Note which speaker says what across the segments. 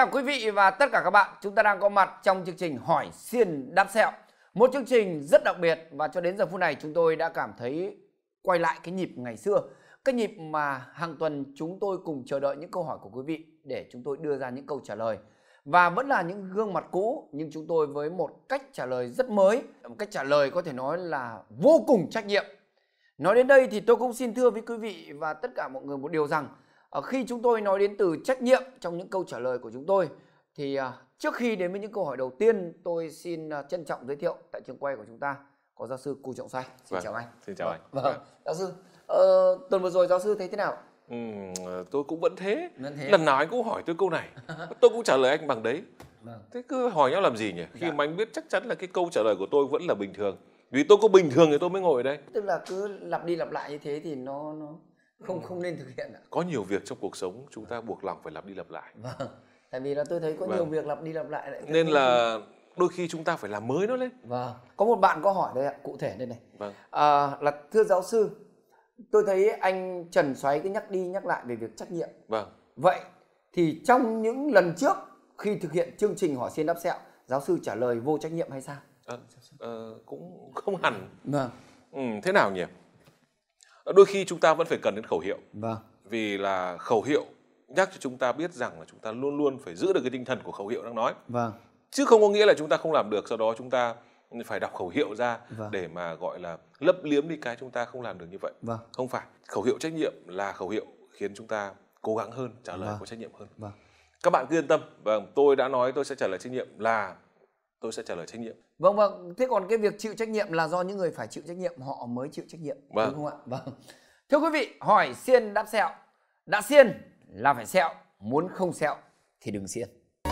Speaker 1: chào quý vị và tất cả các bạn. Chúng ta đang có mặt trong chương trình Hỏi Xiên Đáp Sẹo. Một chương trình rất đặc biệt và cho đến giờ phút này chúng tôi đã cảm thấy quay lại cái nhịp ngày xưa. Cái nhịp mà hàng tuần chúng tôi cùng chờ đợi những câu hỏi của quý vị để chúng tôi đưa ra những câu trả lời. Và vẫn là những gương mặt cũ nhưng chúng tôi với một cách trả lời rất mới. Một cách trả lời có thể nói là vô cùng trách nhiệm. Nói đến đây thì tôi cũng xin thưa với quý vị và tất cả mọi người một điều rằng khi chúng tôi nói đến từ trách nhiệm trong những câu trả lời của chúng tôi thì trước khi đến với những câu hỏi đầu tiên, tôi xin trân trọng giới thiệu tại trường quay của chúng ta có giáo sư Cù Trọng Xoay. Xin chào anh.
Speaker 2: Xin chào anh.
Speaker 1: Vâng. Giáo sư, tuần vừa rồi giáo sư thấy thế nào?
Speaker 2: Tôi cũng vẫn thế. Lần nào anh cũng hỏi tôi câu này, tôi cũng trả lời anh bằng đấy. Thế cứ hỏi nhau làm gì nhỉ? Khi mà anh biết chắc chắn là cái câu trả lời của tôi vẫn là bình thường. Vì tôi có bình thường thì tôi mới ngồi ở đây.
Speaker 1: Tức là cứ lặp đi lặp lại như thế thì nó không nên thực hiện ạ.
Speaker 2: Có nhiều việc trong cuộc sống chúng ta buộc lòng phải lặp đi lặp lại.
Speaker 1: Vâng. Tại vì là tôi thấy có nhiều việc lặp đi lặp lại.
Speaker 2: Nên là đôi khi chúng ta phải làm mới nó lên.
Speaker 1: Vâng. Có một bạn có hỏi đây ạ, cụ thể đây này.
Speaker 2: Vâng.
Speaker 1: Là thưa giáo sư, tôi thấy anh Trần Xoáy cứ nhắc đi nhắc lại về việc trách nhiệm.
Speaker 2: Vâng.
Speaker 1: Vậy thì trong những lần trước khi thực hiện chương trình Hỏi Xiên Đáp Sẹo, giáo sư trả lời vô trách nhiệm hay sao?
Speaker 2: Cũng không hẳn.
Speaker 1: Vâng.
Speaker 2: Thế nào nhỉ? Đôi khi chúng ta vẫn phải cần đến khẩu hiệu.
Speaker 1: Vâng.
Speaker 2: Vì là khẩu hiệu nhắc cho chúng ta biết rằng là chúng ta luôn luôn phải giữ được cái tinh thần của khẩu hiệu đang nói.
Speaker 1: Vâng.
Speaker 2: Chứ không có nghĩa là chúng ta không làm được, sau đó chúng ta phải đọc khẩu hiệu ra để mà gọi là lấp liếm đi cái chúng ta không làm được như vậy.
Speaker 1: Vâng.
Speaker 2: Không phải. Khẩu hiệu trách nhiệm là khẩu hiệu khiến chúng ta cố gắng hơn, trả lời có trách nhiệm hơn.
Speaker 1: Vâng.
Speaker 2: Các bạn cứ yên tâm. Vâng, tôi đã nói tôi sẽ trả lời trách nhiệm là tôi sẽ trả lời trách nhiệm.
Speaker 1: Vâng, vâng. Thế còn cái việc chịu trách nhiệm là do những người phải chịu trách nhiệm họ mới chịu trách nhiệm.
Speaker 2: Vâng.
Speaker 1: Đúng không ạ? Vâng. Thưa quý vị, hỏi xiên đáp sẹo. Đã xiên là phải sẹo, muốn không sẹo thì đừng xiên.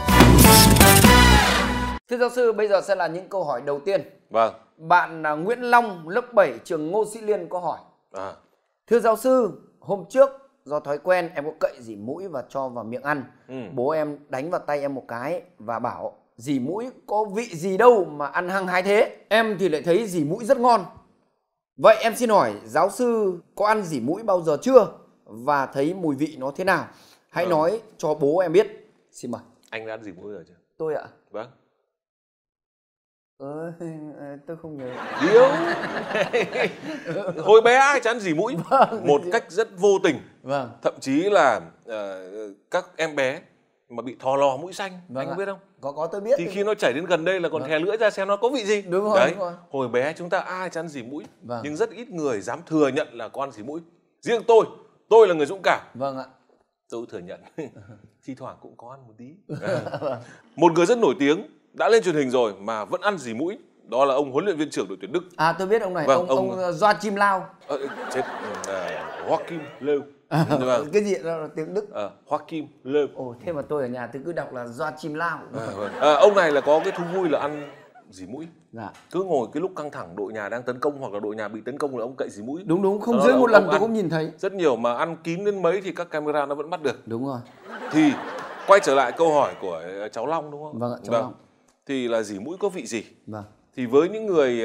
Speaker 1: Thưa giáo sư, bây giờ sẽ là những câu hỏi đầu tiên.
Speaker 2: Vâng.
Speaker 1: Bạn Nguyễn Long, lớp 7 trường Ngô Sĩ Liên có hỏi. Thưa giáo sư, hôm trước do thói quen em có cậy dỉ mũi và cho vào miệng ăn. Bố em đánh vào tay em một cái và bảo dỉ mũi có vị gì đâu mà ăn hăng hái thế. Em thì lại thấy dỉ mũi rất ngon. Vậy em xin hỏi giáo sư có ăn dỉ mũi bao giờ chưa? Và thấy mùi vị nó thế nào? Hãy nói cho bố em biết. Xin mời.
Speaker 2: Anh đã ăn dỉ mũi rồi chưa?
Speaker 1: Tôi ạ?
Speaker 2: Vâng.
Speaker 1: Tôi không nhớ.
Speaker 2: Điếu. Hồi bé ai chán dỉ mũi? Một cách rất vô tình.
Speaker 1: Vâng.
Speaker 2: Thậm chí là các em bé mà bị thò lò mũi xanh, anh có biết không?
Speaker 1: Có tôi biết.
Speaker 2: Thì khi nó chảy đến gần đây là còn thè lưỡi ra xem nó có vị gì.
Speaker 1: Đúng rồi.
Speaker 2: Đấy.
Speaker 1: Đúng rồi.
Speaker 2: Hồi bé chúng ta ai chán dỉ mũi.
Speaker 1: Vâng.
Speaker 2: Nhưng rất ít người dám thừa nhận là có ăn dỉ mũi. Riêng tôi là người dũng cảm.
Speaker 1: Vâng ạ.
Speaker 2: Tôi thừa nhận. Thi thoảng cũng có ăn một tí. Một người rất nổi tiếng đã lên truyền hình rồi mà vẫn ăn dỉ mũi. Đó là ông huấn luyện viên trưởng đội tuyển Đức.
Speaker 1: Tôi biết ông này.
Speaker 2: Vâng,
Speaker 1: ông Joachim Löw.
Speaker 2: Chết. Joachim Löw.
Speaker 1: Cái gì đó là tiếng Đức.
Speaker 2: Joachim Löw.
Speaker 1: Ồ, thế mà tôi ở nhà tôi cứ đọc là Joachim Löw.
Speaker 2: Ông này là có cái thú vui là ăn dỉ mũi.
Speaker 1: Dạ.
Speaker 2: Cứ ngồi cái lúc căng thẳng đội nhà đang tấn công hoặc là đội nhà bị tấn công là ông cậy dỉ mũi.
Speaker 1: Đúng, không dưới một lần tôi cũng nhìn thấy.
Speaker 2: Rất nhiều mà ăn kín đến mấy thì các camera nó vẫn bắt được.
Speaker 1: Đúng rồi.
Speaker 2: Thì quay trở lại câu hỏi của cháu Long đúng không?
Speaker 1: Vâng ạ, cháu Long.
Speaker 2: Thì là dỉ mũi có vị gì?
Speaker 1: Vâng.
Speaker 2: Thì với những người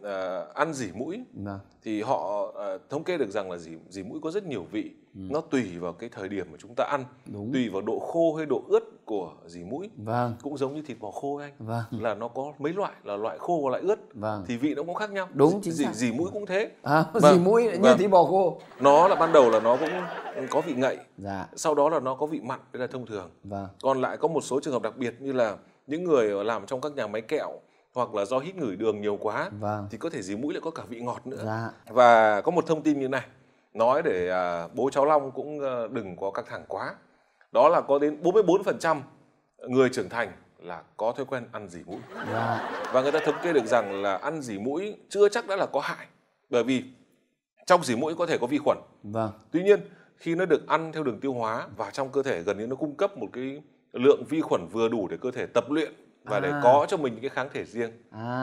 Speaker 2: ăn dỉ mũi thì họ thống kê được rằng là dỉ mũi có rất nhiều vị. Nó tùy vào cái thời điểm mà chúng ta ăn.
Speaker 1: Đúng.
Speaker 2: Tùy vào độ khô hay độ ướt của dỉ mũi.
Speaker 1: Vâng.
Speaker 2: Cũng giống như thịt bò khô anh.
Speaker 1: Vâng.
Speaker 2: Là nó có mấy loại, là loại khô và loại ướt.
Speaker 1: Vâng.
Speaker 2: Thì vị nó cũng khác nhau.
Speaker 1: Đúng, chính xác.
Speaker 2: Dỉ mũi cũng thế.
Speaker 1: Dỉ mũi như thịt bò khô.
Speaker 2: Nó là ban đầu là nó cũng có vị ngậy.
Speaker 1: Dạ.
Speaker 2: Sau đó là nó có vị mặn, đây là thông thường.
Speaker 1: Vâng.
Speaker 2: Còn lại có một số trường hợp đặc biệt như là những người làm trong các nhà máy kẹo hoặc là do hít ngửi đường nhiều quá thì có thể dỉ mũi lại có cả vị ngọt nữa.
Speaker 1: Dạ.
Speaker 2: Và có một thông tin như này nói để bố cháu Long cũng đừng có căng thẳng quá. Đó là có đến 44% người trưởng thành là có thói quen ăn dỉ mũi.
Speaker 1: Dạ.
Speaker 2: Và người ta thống kê được rằng là ăn dỉ mũi chưa chắc đã là có hại. Bởi vì trong dỉ mũi có thể có vi khuẩn.
Speaker 1: Vâng.
Speaker 2: Tuy nhiên khi nó được ăn theo đường tiêu hóa và trong cơ thể gần như nó cung cấp một cái lượng vi khuẩn vừa đủ để cơ thể tập luyện và để có cho mình những cái kháng thể riêng.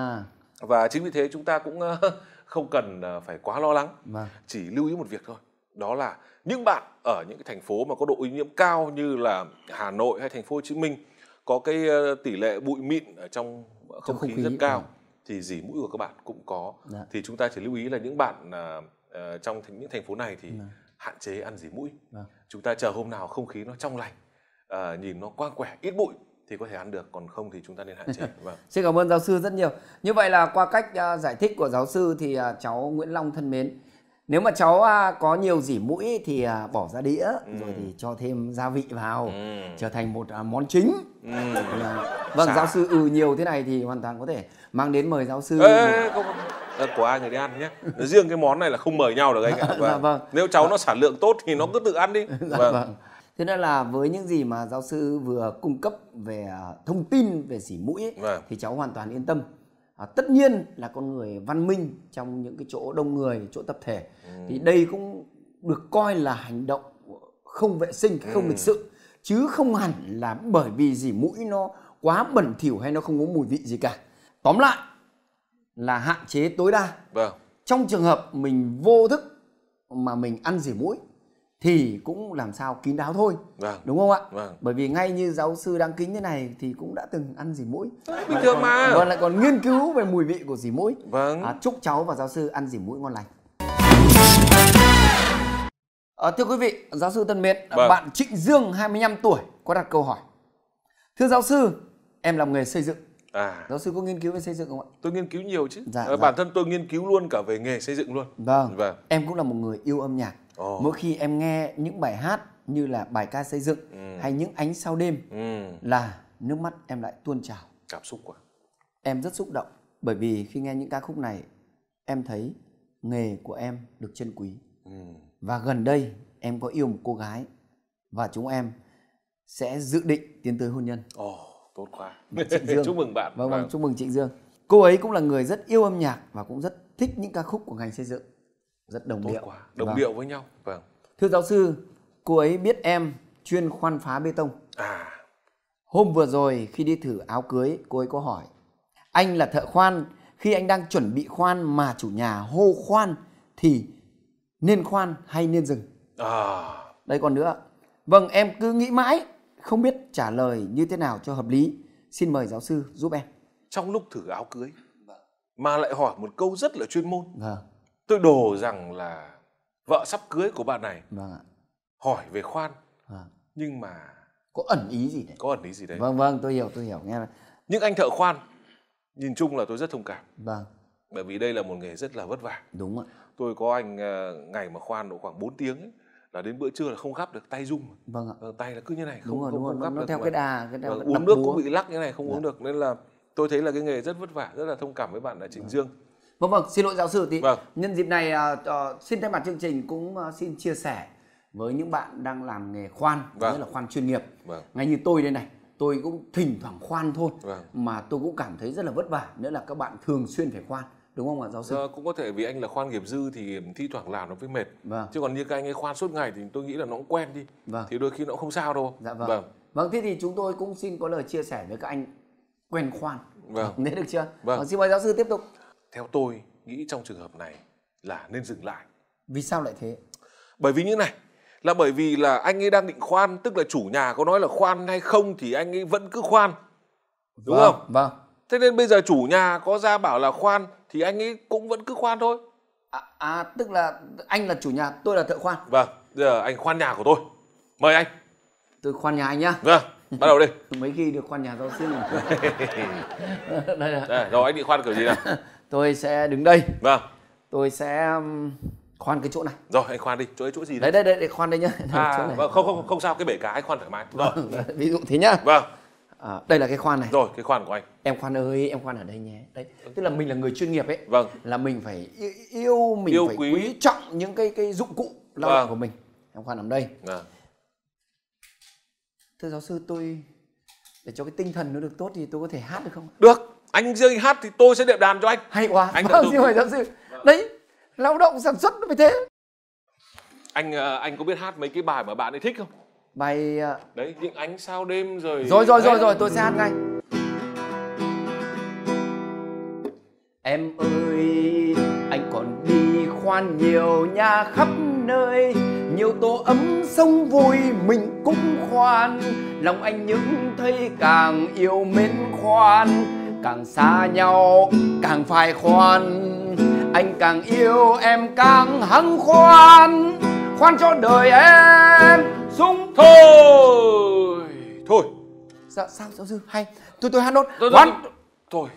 Speaker 2: Và chính vì thế chúng ta cũng không cần phải quá lo lắng. Chỉ lưu ý một việc thôi. Đó là những bạn ở những cái thành phố mà có độ ô nhiễm cao như là Hà Nội hay thành phố Hồ Chí Minh có cái tỷ lệ bụi mịn ở trong không khí rất cao thì dỉ mũi của các bạn cũng có. Thì chúng ta chỉ lưu ý là những bạn trong những thành phố này thì hạn chế ăn dỉ mũi. Chúng ta chờ hôm nào không khí nó trong lành nhìn nó quang quẻ, ít bụi thì có thể ăn được, còn không thì chúng ta nên hạn chế. Vâng.
Speaker 1: Xin cảm ơn giáo sư rất nhiều. Như vậy là qua cách giải thích của giáo sư thì cháu Nguyễn Long thân mến, nếu mà cháu có nhiều rỉ mũi thì bỏ ra đĩa, rồi thì cho thêm gia vị vào, trở thành một món chính. Vâng, giáo sư nhiều thế này thì hoàn toàn có thể mang đến mời giáo sư.
Speaker 2: Không, của ai người đi ăn nhé. Riêng cái món này là không mời nhau được anh ạ.
Speaker 1: Dạ, vâng.
Speaker 2: Nếu cháu nó sản lượng tốt thì nó cứ tự ăn đi.
Speaker 1: Dạ, vâng. Thế nên là với những gì mà giáo sư vừa cung cấp về thông tin về rỉ mũi ấy, thì cháu hoàn toàn yên tâm. Tất nhiên là con người văn minh trong những cái chỗ đông người, chỗ tập thể, thì đây cũng được coi là hành động không vệ sinh, không lịch sự, chứ không hẳn là bởi vì rỉ mũi nó quá bẩn thỉu hay nó không có mùi vị gì cả. Tóm lại là hạn chế tối đa. Trong trường hợp mình vô thức mà mình ăn rỉ mũi thì cũng làm sao kín đáo thôi. Đúng không ạ? Bởi vì ngay như giáo sư đáng kính thế này thì cũng đã từng ăn rỉ mũi.
Speaker 2: Bình thường mà.
Speaker 1: Lại còn nghiên cứu về mùi vị của rỉ mũi. Chúc cháu và giáo sư ăn rỉ mũi ngon lành. Thưa quý vị, giáo sư thân mến, bạn Trịnh Dương 25 tuổi có đặt câu hỏi. Thưa giáo sư, em làm nghề xây dựng. Giáo sư có nghiên cứu về xây dựng không ạ?
Speaker 2: Tôi nghiên cứu nhiều chứ. Bản thân tôi nghiên cứu luôn cả về nghề xây dựng luôn.
Speaker 1: Em cũng là một người yêu âm nhạc. Mỗi khi em nghe những bài hát như là bài ca xây dựng hay những ánh sao đêm là nước mắt em lại tuôn trào.
Speaker 2: Cảm xúc quá.
Speaker 1: Em rất xúc động bởi vì khi nghe những ca khúc này em thấy nghề của em được trân quý. Và gần đây em có yêu một cô gái và chúng em sẽ dự định tiến tới hôn nhân.
Speaker 2: Tốt quá.
Speaker 1: Trịnh Dương.
Speaker 2: Chúc mừng bạn.
Speaker 1: Vâng, chúc mừng Trịnh Dương. Cô ấy cũng là người rất yêu âm nhạc và cũng rất thích những ca khúc của ngành xây dựng. Rất đồng điệu.
Speaker 2: Quá. Đồng điệu với nhau.
Speaker 1: Thưa giáo sư, cô ấy biết em chuyên khoan phá bê tông. Hôm vừa rồi khi đi thử áo cưới, cô ấy có hỏi: anh là thợ khoan, khi anh đang chuẩn bị khoan mà chủ nhà hô khoan thì nên khoan hay nên dừng? Đây còn nữa. Vâng, em cứ nghĩ mãi không biết trả lời như thế nào cho hợp lý. Xin mời giáo sư giúp em.
Speaker 2: Trong lúc thử áo cưới mà lại hỏi một câu rất là chuyên môn. Tôi đổ rằng là vợ sắp cưới của bạn này hỏi về khoan, nhưng mà
Speaker 1: có ẩn ý gì đấy?
Speaker 2: Có ẩn ý gì đấy.
Speaker 1: Vâng, tôi hiểu nghe.
Speaker 2: Nhưng anh thợ khoan nhìn chung là tôi rất thông cảm. Bởi vì đây là một nghề rất là vất vả.
Speaker 1: Đúng ạ.
Speaker 2: Tôi có anh ngày mà khoan độ khoảng 4 tiếng ấy, là đến bữa trưa là không gắp được, tay rung. Tay là cứ như này, không gắp
Speaker 1: nó
Speaker 2: được.
Speaker 1: Theo cái đà
Speaker 2: uống nước cũng bị lắc như này, không uống được. Nên là tôi thấy là cái nghề rất vất vả, rất là thông cảm với bạn là Trịnh Dương.
Speaker 1: Vâng, xin lỗi giáo sư tí. Nhân dịp này xin thay mặt chương trình cũng xin chia sẻ với những bạn đang làm nghề khoan, nhất là khoan chuyên nghiệp. Ngay như tôi đây này, tôi cũng thỉnh thoảng khoan thôi, mà tôi cũng cảm thấy rất là vất vả, nữa là các bạn thường xuyên phải khoan. Đúng không ạ giáo sư?
Speaker 2: Cũng có thể vì anh là khoan nghiệp dư thì thi thoảng làm nó mới mệt. Chứ còn như các anh ấy khoan suốt ngày thì tôi nghĩ là nó cũng quen đi. Thì đôi khi nó cũng không sao đâu.
Speaker 1: Vâng, thế thì chúng tôi cũng xin có lời chia sẻ với các anh quen khoan. Nên được chưa? Xin mời giáo sư tiếp tục.
Speaker 2: Theo tôi nghĩ trong trường hợp này là nên dừng lại.
Speaker 1: Vì sao lại thế?
Speaker 2: Bởi vì như này, là bởi vì là anh ấy đang định khoan, tức là chủ nhà có nói là khoan hay không thì anh ấy vẫn cứ khoan. Đúng không? Thế nên bây giờ chủ nhà có ra bảo là khoan thì anh ấy cũng vẫn cứ khoan thôi.
Speaker 1: Tức là anh là chủ nhà, tôi là thợ khoan.
Speaker 2: Bây giờ anh khoan nhà của tôi. Mời anh.
Speaker 1: Tôi khoan nhà anh nhá.
Speaker 2: Bắt đầu đi.
Speaker 1: Mấy khi được khoan nhà giáo sư.
Speaker 2: Đây, rồi anh định khoan kiểu gì nào?
Speaker 1: Tôi sẽ đứng đây. Tôi sẽ khoan cái chỗ này.
Speaker 2: Rồi anh khoan đi, chỗ gì
Speaker 1: đấy? Đây khoan đây nhá.
Speaker 2: Không sao, cái bể cá anh khoan thoải mái.
Speaker 1: Ví dụ thế nhá. Đây là cái khoan này.
Speaker 2: Rồi, cái khoan của anh.
Speaker 1: Em khoan ơi, em khoan ở đây nhé. Đấy, tức là mình là người chuyên nghiệp ấy. Là mình phải yêu, mình phải quý trọng những cái dụng cụ lao động của mình. Em khoan ở đây. Thưa giáo sư, tôi để cho cái tinh thần nó được tốt thì tôi có thể hát được không?
Speaker 2: Được, anh riêng hát thì tôi sẽ đệm đàn cho anh.
Speaker 1: Hay quá. Xin mời giáo sư. Đấy, lao động sản xuất nó phải thế.
Speaker 2: Anh có biết hát mấy cái bài mà bạn ấy thích không?
Speaker 1: Bài
Speaker 2: đấy, những ánh sao đêm rồi.
Speaker 1: Rồi, tôi sẽ hát ngay. Em ơi, anh còn đi khoan nhiều nhà khắp nơi, nhiều tổ ấm sống vui mình cũng khoan. Lòng anh những thấy càng yêu mến khoan, càng xa nhau càng phải khoan. Anh càng yêu em càng hăng khoan, khoan cho đời em sung thôi.
Speaker 2: Thôi.
Speaker 1: Sao giáo sư hay? Tôi hát nốt.
Speaker 2: Thôi.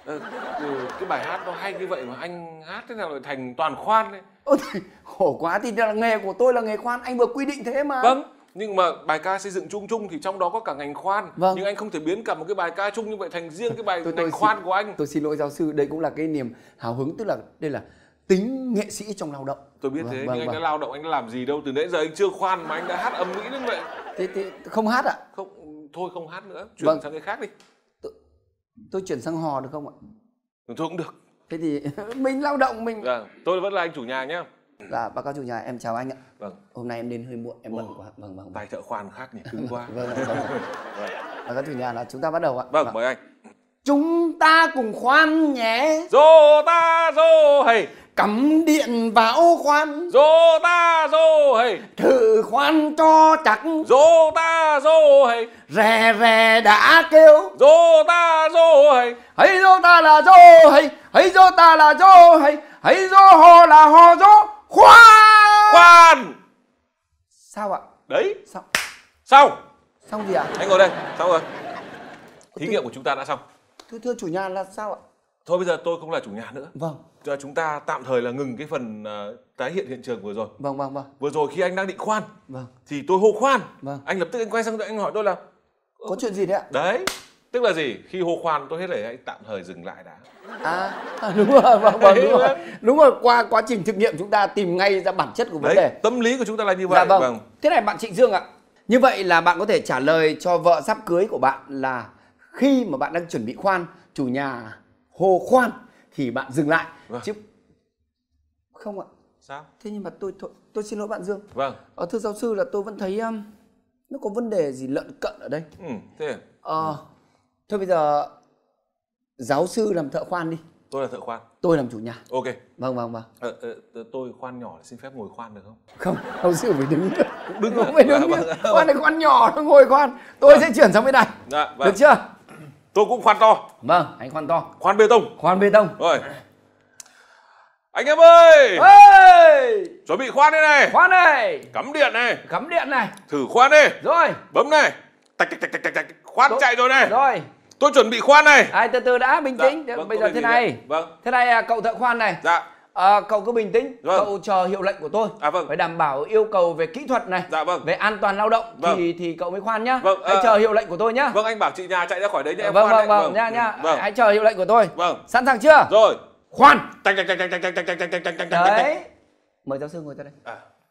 Speaker 2: Cái bài hát nó hay như vậy mà anh hát thế nào lại thành toàn khoan đấy.
Speaker 1: Khổ quá, thì là nghề của tôi là nghề khoan, anh vừa quy định thế mà.
Speaker 2: Vâng, nhưng mà bài ca xây dựng chung chung thì trong đó có cả ngành khoan.
Speaker 1: Vâng.
Speaker 2: Nhưng anh không thể biến cả một cái bài ca chung như vậy thành riêng cái bài ngành khoan của anh.
Speaker 1: Tôi xin lỗi giáo sư, đây cũng là cái niềm hào hứng, tức là đây là tính nghệ sĩ trong lao động.
Speaker 2: Tôi biết thế, nhưng anh đã lao động, anh đã làm gì đâu, từ nãy giờ anh chưa khoan mà anh đã hát ầm ĩ đến vậy.
Speaker 1: Thế không hát ạ?
Speaker 2: Không, thôi không hát nữa, chuyển sang cái khác đi.
Speaker 1: Tôi chuyển sang hò được không ạ?
Speaker 2: Thôi cũng được.
Speaker 1: Thế thì mình lao động mình.
Speaker 2: Tôi vẫn là anh chủ nhà nhá.
Speaker 1: Dạ, báo cáo chủ nhà, em chào anh ạ.
Speaker 2: Vâng.
Speaker 1: Hôm nay em đến hơi muộn, em bận quá. Vâng.
Speaker 2: Tay thợ khoan khác nhỉ, cứng quá.
Speaker 1: Vâng. Báo cáo chủ nhà là chúng ta bắt đầu ạ.
Speaker 2: Vâng, mời anh.
Speaker 1: Chúng ta cùng khoan nhé.
Speaker 2: Dô ta dô hầy.
Speaker 1: Cắm điện vào khoan.
Speaker 2: Dô ta dô hầy.
Speaker 1: Thử khoan cho chắc.
Speaker 2: Dô ta dô hầy.
Speaker 1: Rè rè đã kêu.
Speaker 2: Dô ta dô hầy.
Speaker 1: Hãy dô ta là dô hầy. Hãy dô ta là dô hầy. Hãy dô hò là hò dô. Khoan.
Speaker 2: Khoan.
Speaker 1: Sao ạ?
Speaker 2: Đấy.
Speaker 1: Sao?
Speaker 2: Xong
Speaker 1: gì ạ?
Speaker 2: Anh ngồi đây, xong rồi. Thí nghiệm của chúng ta đã xong.
Speaker 1: Thưa chủ nhà là sao ạ?
Speaker 2: Thôi bây giờ tôi không là chủ nhà nữa.
Speaker 1: Vâng.
Speaker 2: Chúng ta tạm thời là ngừng cái phần tái hiện hiện trường vừa rồi.
Speaker 1: Vâng.
Speaker 2: Vừa rồi khi anh đang định khoan,
Speaker 1: vâng,
Speaker 2: thì tôi hô khoan.
Speaker 1: Vâng.
Speaker 2: Anh lập tức anh quay sang anh hỏi tôi là
Speaker 1: có chuyện gì đấy ạ?
Speaker 2: Đấy, tức là gì? Khi hô khoan tôi hết lời anh tạm thời dừng lại đã.
Speaker 1: Đúng rồi, vâng. Đúng rồi, qua quá trình thực nghiệm chúng ta tìm ngay ra bản chất của vấn đề.
Speaker 2: Tâm lý của chúng ta là như vậy.
Speaker 1: Dạ vâng. Thế này bạn Trịnh Dương ạ. Như vậy là bạn có thể trả lời cho vợ sắp cưới của bạn là khi mà bạn đang chuẩn bị khoan, chủ nhà hô khoan thì bạn dừng lại.
Speaker 2: Vâng.
Speaker 1: Chứ không ạ.
Speaker 2: Sao?
Speaker 1: Thế nhưng mà tôi xin lỗi bạn Dương.
Speaker 2: Vâng.
Speaker 1: Thưa giáo sư là tôi vẫn thấy nó có vấn đề gì lợn cận ở đây.
Speaker 2: Thế
Speaker 1: Thôi bây giờ giáo sư làm thợ khoan đi.
Speaker 2: Tôi là thợ khoan.
Speaker 1: Tôi làm chủ nhà.
Speaker 2: Ok.
Speaker 1: Vâng.
Speaker 2: Tôi khoan nhỏ xin phép ngồi khoan được không?
Speaker 1: Không, giáo sư phải đứng.
Speaker 2: Đứng
Speaker 1: không phải đứng. Khoan này khoan nhỏ, nó ngồi khoan. Tôi sẽ chuyển sang bên này.
Speaker 2: Dạ, vâng.
Speaker 1: Được chưa?
Speaker 2: Tôi cũng khoan to.
Speaker 1: Vâng, anh khoan to.
Speaker 2: Khoan bê tông.
Speaker 1: Khoan bê tông.
Speaker 2: Rồi. Anh em ơi! Chuẩn bị khoan đây này.
Speaker 1: Khoan này.
Speaker 2: Cắm điện này.
Speaker 1: Cắm điện này.
Speaker 2: Thử khoan đi.
Speaker 1: Rồi.
Speaker 2: Bấm này. Tạch. Khoan chạy rồi này.
Speaker 1: Rồi.
Speaker 2: Tôi chuẩn bị khoan này.
Speaker 1: Từ từ đã, bình tĩnh.
Speaker 2: Vâng,
Speaker 1: bây giờ thế này.
Speaker 2: Vâng.
Speaker 1: Thế này cậu thợ khoan này.
Speaker 2: Dạ.
Speaker 1: Cậu cứ bình tĩnh.
Speaker 2: Vâng.
Speaker 1: Cậu chờ hiệu lệnh của tôi.
Speaker 2: Vâng.
Speaker 1: Phải đảm bảo yêu cầu về kỹ thuật này.
Speaker 2: Dạ vâng.
Speaker 1: Về an toàn lao động.
Speaker 2: Vâng.
Speaker 1: Thì cậu mới khoan nhá.
Speaker 2: Vâng.
Speaker 1: Hãy chờ hiệu lệnh của tôi nhá.
Speaker 2: Vâng, anh bảo chị nhà chạy ra khỏi đấy nhé.
Speaker 1: Vâng, nha.
Speaker 2: Vâng.
Speaker 1: Hãy chờ hiệu lệnh của tôi.
Speaker 2: Vâng.
Speaker 1: Sẵn sàng chưa?
Speaker 2: Rồi.
Speaker 1: Khoan.
Speaker 2: Tạch.
Speaker 1: Đấy. Mời giáo sư ngồi ra đây.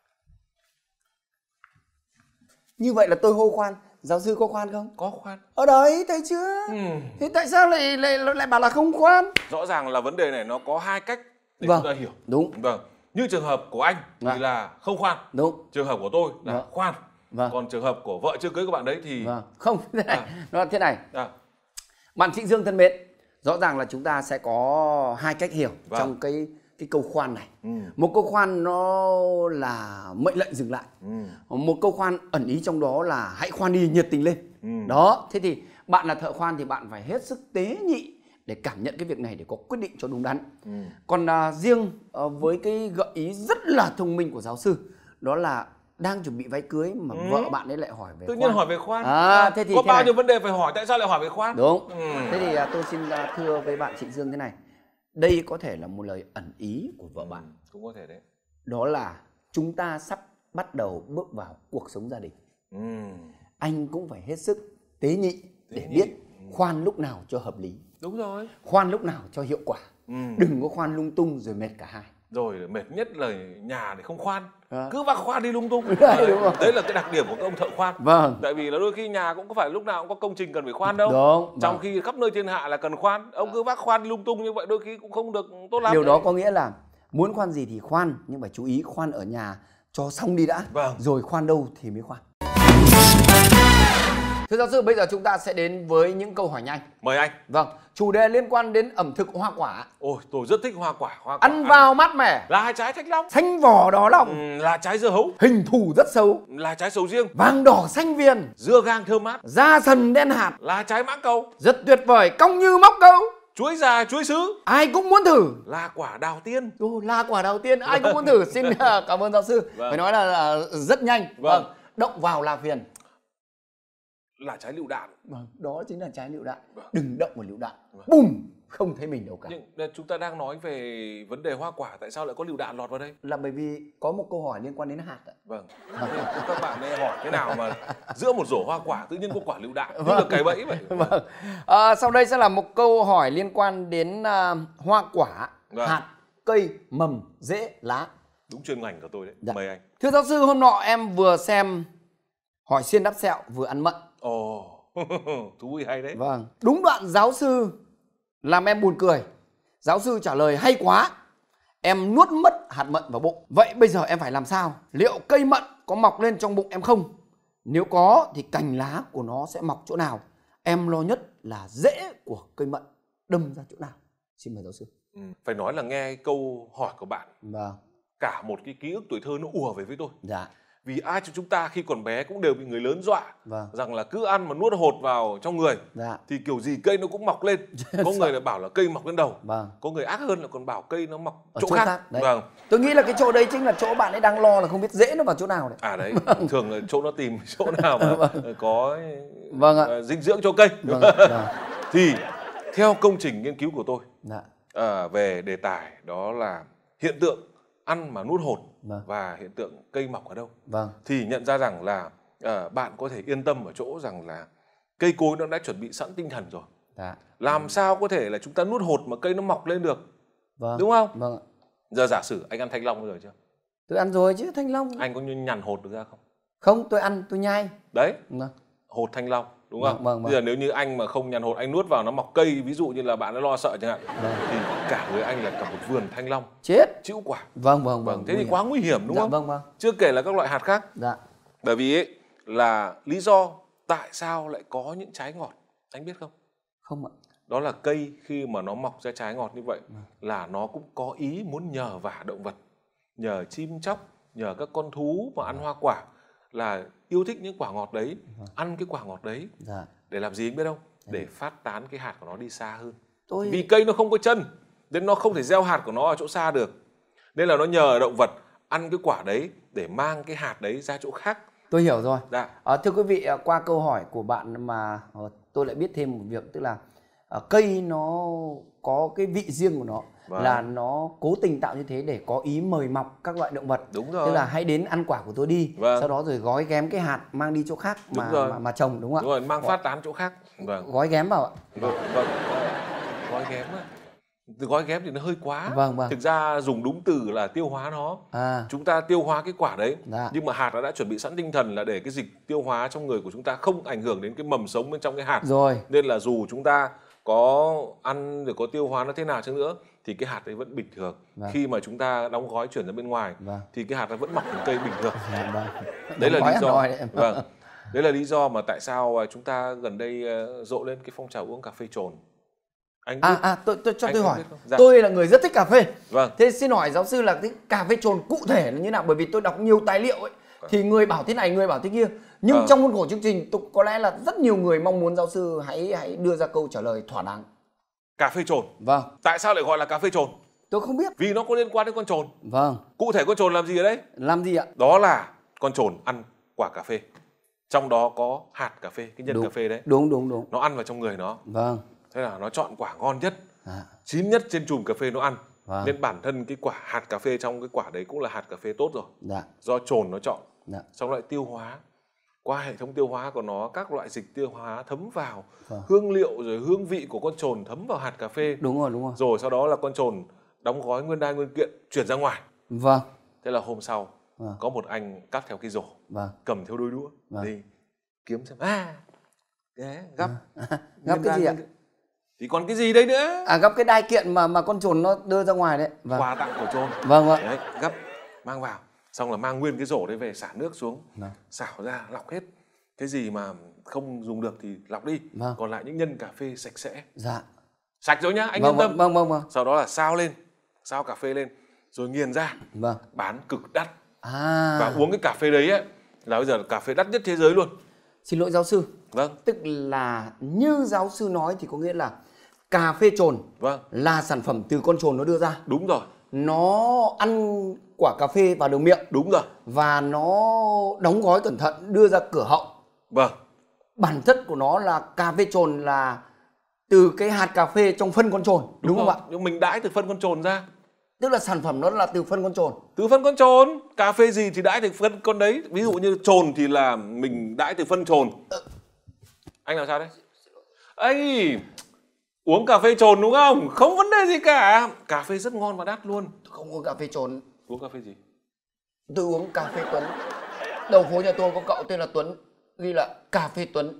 Speaker 1: Như vậy là tôi hô khoan, giáo sư có khoan không?
Speaker 2: Có khoan.
Speaker 1: Ở đấy, thấy chưa? Thế tại sao lại bảo là không khoan?
Speaker 2: Rõ ràng là vấn đề này nó có hai cách để
Speaker 1: Vâng.
Speaker 2: chúng ta hiểu.
Speaker 1: Đúng.
Speaker 2: Vâng. Như trường hợp của anh thì là không khoan.
Speaker 1: Đúng.
Speaker 2: Trường hợp của tôi là khoan.
Speaker 1: Vâng.
Speaker 2: Còn trường hợp của vợ chưa cưới của bạn đấy thì
Speaker 1: không, thế này. Nó là thế này. Bạn Trịnh Dương thân mến, rõ ràng là chúng ta sẽ có hai cách hiểu trong cái câu khoan này. Một câu khoan nó là mệnh lệnh dừng lại. Một câu khoan ẩn ý trong đó là hãy khoan đi, nhiệt tình lên. Đó, thế thì bạn là thợ khoan thì bạn phải hết sức tế nhị để cảm nhận cái việc này để có quyết định cho đúng đắn. Còn riêng với cái gợi ý rất là thông minh của giáo sư, đó là đang chuẩn bị váy cưới mà vợ bạn ấy lại hỏi về
Speaker 2: tự
Speaker 1: khoan.
Speaker 2: nhiên hỏi về khoan.
Speaker 1: Thế thì
Speaker 2: có
Speaker 1: thế
Speaker 2: bao
Speaker 1: này.
Speaker 2: nhiêu vấn đề phải hỏi, tại sao lại hỏi về khoan?
Speaker 1: Đúng. Thế thì tôi xin thưa với bạn Trịnh Dương thế này. Đây có thể là một lời ẩn ý của vợ bạn.
Speaker 2: Cũng có thể đấy.
Speaker 1: Đó là chúng ta sắp bắt đầu bước vào cuộc sống gia đình. Anh cũng phải hết sức tế nhị để biết khoan lúc nào cho hợp lý.
Speaker 2: Đúng rồi.
Speaker 1: Khoan lúc nào cho hiệu quả. Đừng có khoan lung tung rồi mệt cả hai.
Speaker 2: Rồi mệt nhất là nhà để không khoan. Cứ vác khoan đi lung tung.
Speaker 1: Đấy
Speaker 2: là cái đặc điểm của các ông thợ khoan.
Speaker 1: Vâng.
Speaker 2: Tại vì là đôi khi nhà cũng có phải lúc nào cũng có công trình cần phải khoan đâu.
Speaker 1: Đúng.
Speaker 2: Trong khi khắp nơi thiên hạ là cần khoan. Ông cứ vác khoan đi lung tung như vậy đôi khi cũng không được tốt lắm.
Speaker 1: Điều đó có nghĩa là muốn khoan gì thì khoan, nhưng phải chú ý khoan ở nhà cho xong đi đã. Rồi khoan đâu thì mới khoan. Thưa giáo sư, bây giờ chúng ta sẽ đến với những câu hỏi nhanh.
Speaker 2: Mời anh.
Speaker 1: Vâng, chủ đề liên quan đến ẩm thực hoa quả.
Speaker 2: Ôi, tôi rất thích hoa quả.
Speaker 1: Ăn vào mát mẻ.
Speaker 2: Là trái thanh long.
Speaker 1: Xanh vỏ đỏ lòng.
Speaker 2: Là trái dưa hấu.
Speaker 1: Hình thù rất xấu.
Speaker 2: Là trái sầu riêng.
Speaker 1: Vàng đỏ xanh viền.
Speaker 2: Dưa gang thơm mát.
Speaker 1: Da sần đen hạt.
Speaker 2: Là trái mãng cầu.
Speaker 1: Rất tuyệt vời, cong như móc câu.
Speaker 2: Chuối già, chuối sứ.
Speaker 1: Ai cũng muốn thử.
Speaker 2: Là quả đào tiên.
Speaker 1: Là quả đào tiên, ai cũng muốn thử. Xin cảm ơn giáo sư. Phải nói là rất nhanh. Động vào là phiền.
Speaker 2: là trái lựu đạn.
Speaker 1: Vâng, đó chính là trái lựu đạn.
Speaker 2: Vâng.
Speaker 1: Đừng động vào lựu đạn.
Speaker 2: Vâng.
Speaker 1: Bùm, không thấy mình đâu cả.
Speaker 2: Nhưng chúng ta đang nói về vấn đề hoa quả, tại sao lại có lựu đạn lọt vào đây?
Speaker 1: Là bởi vì có một câu hỏi liên quan đến hạt ạ.
Speaker 2: Vâng. Các bạn ấy hỏi thế nào mà giữa một rổ hoa quả tự nhiên có quả lựu đạn, như là cái bẫy vậy.
Speaker 1: Vâng. Sau đây sẽ là một câu hỏi liên quan đến hoa quả,
Speaker 2: Vâng.
Speaker 1: hạt, cây, mầm, rễ, lá.
Speaker 2: Đúng chuyên ngành của tôi đấy.
Speaker 1: Dạ.
Speaker 2: Mời anh.
Speaker 1: Thưa giáo sư, hôm nọ em vừa xem hỏi xiên đắp sẹo vừa ăn mận.
Speaker 2: Ồ, thú vị hay đấy.
Speaker 1: Vâng. Đúng đoạn giáo sư làm em buồn cười. Giáo sư trả lời hay quá. Em nuốt mất hạt mận vào bụng. Vậy bây giờ em phải làm sao? Liệu cây mận có mọc lên trong bụng em không? Nếu có thì cành lá của nó sẽ mọc chỗ nào? Em lo nhất là rễ của cây mận đâm ra chỗ nào? Xin mời giáo sư.
Speaker 2: Phải nói là nghe câu hỏi của bạn,
Speaker 1: Vâng.
Speaker 2: cả một cái ký ức tuổi thơ nó ùa về với tôi.
Speaker 1: Dạ.
Speaker 2: Vì ai trong chúng ta khi còn bé cũng đều bị người lớn dọa
Speaker 1: Vâng.
Speaker 2: rằng là cứ ăn mà nuốt hột vào trong người
Speaker 1: Dạ.
Speaker 2: thì kiểu gì cây nó cũng mọc lên. Có người là bảo là cây mọc lên đầu,
Speaker 1: Vâng.
Speaker 2: có người ác hơn là còn bảo cây nó mọc
Speaker 1: Ở
Speaker 2: chỗ
Speaker 1: chỗ
Speaker 2: khác.
Speaker 1: khác, đấy.
Speaker 2: Vâng.
Speaker 1: Tôi nghĩ là cái chỗ đấy chính là chỗ bạn ấy đang lo là không biết rễ nó vào chỗ nào đấy.
Speaker 2: À đấy, thường là chỗ nó tìm chỗ nào mà có
Speaker 1: Vâng ạ.
Speaker 2: dinh dưỡng cho cây.
Speaker 1: Vâng ạ. Vâng.
Speaker 2: Thì theo công trình nghiên cứu của tôi
Speaker 1: Dạ.
Speaker 2: về đề tài đó là hiện tượng ăn mà nuốt hột
Speaker 1: Vâng.
Speaker 2: và hiện tượng cây mọc ở đâu,
Speaker 1: Vâng.
Speaker 2: thì nhận ra rằng là bạn có thể yên tâm ở chỗ rằng là cây cối nó đã chuẩn bị sẵn tinh thần rồi.
Speaker 1: Dạ.
Speaker 2: Làm sao có thể là chúng ta nuốt hột mà cây nó mọc lên được,
Speaker 1: Vâng.
Speaker 2: đúng không?
Speaker 1: Vâng ạ.
Speaker 2: Giờ giả sử anh ăn thanh long rồi chưa?
Speaker 1: Tôi ăn rồi chứ, thanh long.
Speaker 2: Anh có nhằn hột được ra không?
Speaker 1: Không, tôi ăn, tôi nhai.
Speaker 2: Đấy,
Speaker 1: Vâng.
Speaker 2: hột thanh long, đúng
Speaker 1: Vâng,
Speaker 2: không?
Speaker 1: vâng,
Speaker 2: Bây giờ nếu như anh mà không nhằn hột, anh nuốt vào nó mọc cây, ví dụ như là bạn đã lo sợ chẳng hạn,
Speaker 1: Vâng.
Speaker 2: thì cả người anh là cả một vườn thanh long
Speaker 1: Chết.
Speaker 2: chịu quả.
Speaker 1: Vâng, vâng, vâng.
Speaker 2: Thế thì quá nguy hiểm, đúng
Speaker 1: Dạ,
Speaker 2: không?
Speaker 1: vâng, vâng.
Speaker 2: Chưa kể là các loại hạt khác.
Speaker 1: Dạ.
Speaker 2: Bởi vì ấy, là lý do tại sao lại có những trái ngọt, anh biết không?
Speaker 1: Không ạ.
Speaker 2: Đó là cây khi mà nó mọc ra trái ngọt như vậy là nó cũng có ý muốn nhờ vả động vật, nhờ chim chóc, nhờ các con thú mà ăn hoa quả, là yêu thích những quả ngọt đấy, ăn cái quả ngọt đấy.
Speaker 1: Dạ.
Speaker 2: Để làm gì anh biết không? Để phát tán cái hạt của nó đi xa hơn.
Speaker 1: Tôi...
Speaker 2: Vì cây nó không có chân nên nó không thể gieo hạt của nó ở chỗ xa được, nên là nó nhờ động vật ăn cái quả đấy để mang cái hạt đấy ra chỗ khác.
Speaker 1: Tôi hiểu rồi.
Speaker 2: Dạ.
Speaker 1: Thưa quý vị, qua câu hỏi của bạn mà tôi lại biết thêm một việc, tức là cây nó có cái vị riêng của nó.
Speaker 2: Vâng.
Speaker 1: Là nó cố tình tạo như thế để có ý mời mọc các loại động vật.
Speaker 2: Đúng rồi.
Speaker 1: Tức là hãy đến ăn quả của tôi đi.
Speaker 2: Vâng.
Speaker 1: Sau đó rồi gói ghém cái hạt mang đi chỗ khác mà trồng, đúng không ạ?
Speaker 2: Đúng rồi, mang phát tán chỗ khác. Vâng.
Speaker 1: Gói ghém vào ạ.
Speaker 2: Vâng. Gói ghém á. Gói ghém thì nó hơi quá.
Speaker 1: Vâng, vâng.
Speaker 2: Thực ra dùng đúng từ là tiêu hóa nó. Chúng ta tiêu hóa cái quả đấy.
Speaker 1: Dạ.
Speaker 2: Nhưng mà hạt nó đã chuẩn bị sẵn tinh thần là để cái dịch tiêu hóa trong người của chúng ta không ảnh hưởng đến cái mầm sống bên trong cái hạt.
Speaker 1: Rồi.
Speaker 2: Nên là dù chúng ta có ăn rồi có tiêu hóa nó thế nào chăng nữa thì cái hạt đấy vẫn bình thường.
Speaker 1: Vâng.
Speaker 2: Khi mà chúng ta đóng gói chuyển ra bên ngoài thì cái hạt nó vẫn mọc thành cây bình thường.
Speaker 1: Vâng.
Speaker 2: Đấy là lý do.
Speaker 1: Đấy.
Speaker 2: Vâng. Đấy là lý do mà tại sao chúng ta gần đây rộ lên cái phong trào uống cà phê trồn. Anh biết,
Speaker 1: tôi hỏi.
Speaker 2: Dạ.
Speaker 1: Tôi là người rất thích cà phê.
Speaker 2: Vâng.
Speaker 1: Thế xin hỏi giáo sư là cái cà phê trồn cụ thể là như nào? Bởi vì tôi đọc nhiều tài liệu ấy, thì người bảo thế này, người bảo thế kia. Nhưng trong khuôn khổ chương trình có lẽ là rất nhiều người mong muốn giáo sư hãy đưa ra câu trả lời thỏa đáng.
Speaker 2: Cà phê trồn.
Speaker 1: Vâng.
Speaker 2: Tại sao lại gọi là cà phê trồn?
Speaker 1: Tôi không biết.
Speaker 2: Vì nó có liên quan đến con trồn.
Speaker 1: Vâng.
Speaker 2: Cụ thể con trồn làm gì ở đây?
Speaker 1: Làm gì ạ?
Speaker 2: Đó là con trồn ăn quả cà phê. Trong đó có hạt cà phê, cái nhân cà phê đấy.
Speaker 1: Đúng.
Speaker 2: Nó ăn vào trong người nó.
Speaker 1: Vâng.
Speaker 2: Thế là nó chọn quả ngon nhất, chín nhất trên chùm cà phê nó ăn.
Speaker 1: Vâng.
Speaker 2: Nên bản thân cái quả hạt cà phê trong cái quả đấy cũng là hạt cà phê tốt rồi.
Speaker 1: Dạ.
Speaker 2: Do trồn nó chọn.
Speaker 1: Dạ.
Speaker 2: Xong lại tiêu hóa. Qua hệ thống tiêu hóa của nó, các loại dịch tiêu hóa thấm vào.
Speaker 1: Vâng.
Speaker 2: Hương liệu rồi hương vị của con trồn thấm vào hạt cà phê.
Speaker 1: Đúng rồi.
Speaker 2: Rồi sau đó là con trồn đóng gói nguyên đai nguyên kiện chuyển ra ngoài.
Speaker 1: Vâng.
Speaker 2: Thế là hôm sau có một anh cắt theo cái rổ, cầm theo đôi đũa đi kiếm xem gắp
Speaker 1: gắp cái gì ạ?
Speaker 2: Thì còn cái gì đấy nữa?
Speaker 1: Gắp cái đai kiện mà con trồn nó đưa ra ngoài đấy. Vâng.
Speaker 2: Quà tặng của trồn.
Speaker 1: Vâng.
Speaker 2: Đấy, gắp mang vào, xong là mang nguyên cái rổ đấy về xả nước xuống, xào ra lọc hết. Cái gì mà không dùng được thì lọc đi. Còn lại những nhân cà phê sạch sẽ.
Speaker 1: Dạ.
Speaker 2: Sạch rồi nhá, anh yên tâm.
Speaker 1: Vâng.
Speaker 2: Sau đó là sao cà phê lên, rồi nghiền ra.
Speaker 1: Vâng.
Speaker 2: Bán cực đắt. Và uống cái cà phê đấy ấy, là bây giờ là cà phê đắt nhất thế giới luôn.
Speaker 1: Xin lỗi giáo sư.
Speaker 2: Vâng.
Speaker 1: Tức là như giáo sư nói thì có nghĩa là cà phê trồn là sản phẩm từ con trồn nó đưa ra.
Speaker 2: Đúng rồi.
Speaker 1: Nó ăn quả cà phê vào đường miệng.
Speaker 2: Đúng rồi.
Speaker 1: Và nó đóng gói cẩn thận đưa ra cửa họng.
Speaker 2: Vâng.
Speaker 1: bản chất của nó là cà phê trồn là từ cái hạt cà phê trong phân con trồn, đúng không ạ?
Speaker 2: Nhưng mình đãi từ phân con trồn ra.
Speaker 1: Tức là sản phẩm nó là từ phân con trồn.
Speaker 2: Từ phân con trồn, cà phê gì thì đãi từ phân con đấy. Ví dụ như trồn thì là mình đãi từ phân trồn. Anh làm sao đấy? Ây, uống cà phê trồn đúng không? Không vấn đề gì cả. Cà phê rất ngon và đắt luôn.
Speaker 1: Không uống cà phê trồn.
Speaker 2: Uống cà phê gì?
Speaker 1: Tôi uống cà phê Tuấn. Đầu phố nhà tôi có cậu tên là Tuấn, ghi là cà phê Tuấn.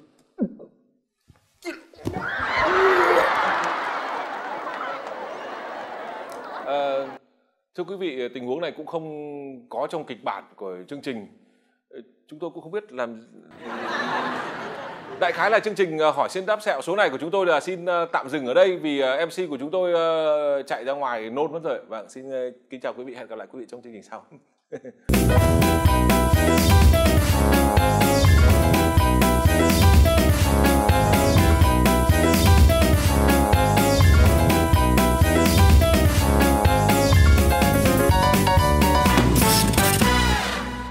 Speaker 2: Thưa quý vị, tình huống này cũng không có trong kịch bản của chương trình. Chúng tôi cũng không biết làm. Đại khái là chương trình hỏi xiên đáp sẹo số này của chúng tôi là xin tạm dừng ở đây vì MC của chúng tôi chạy ra ngoài nôn mất rồi. Vâng, xin kính chào quý vị, hẹn gặp lại quý vị trong chương trình sau.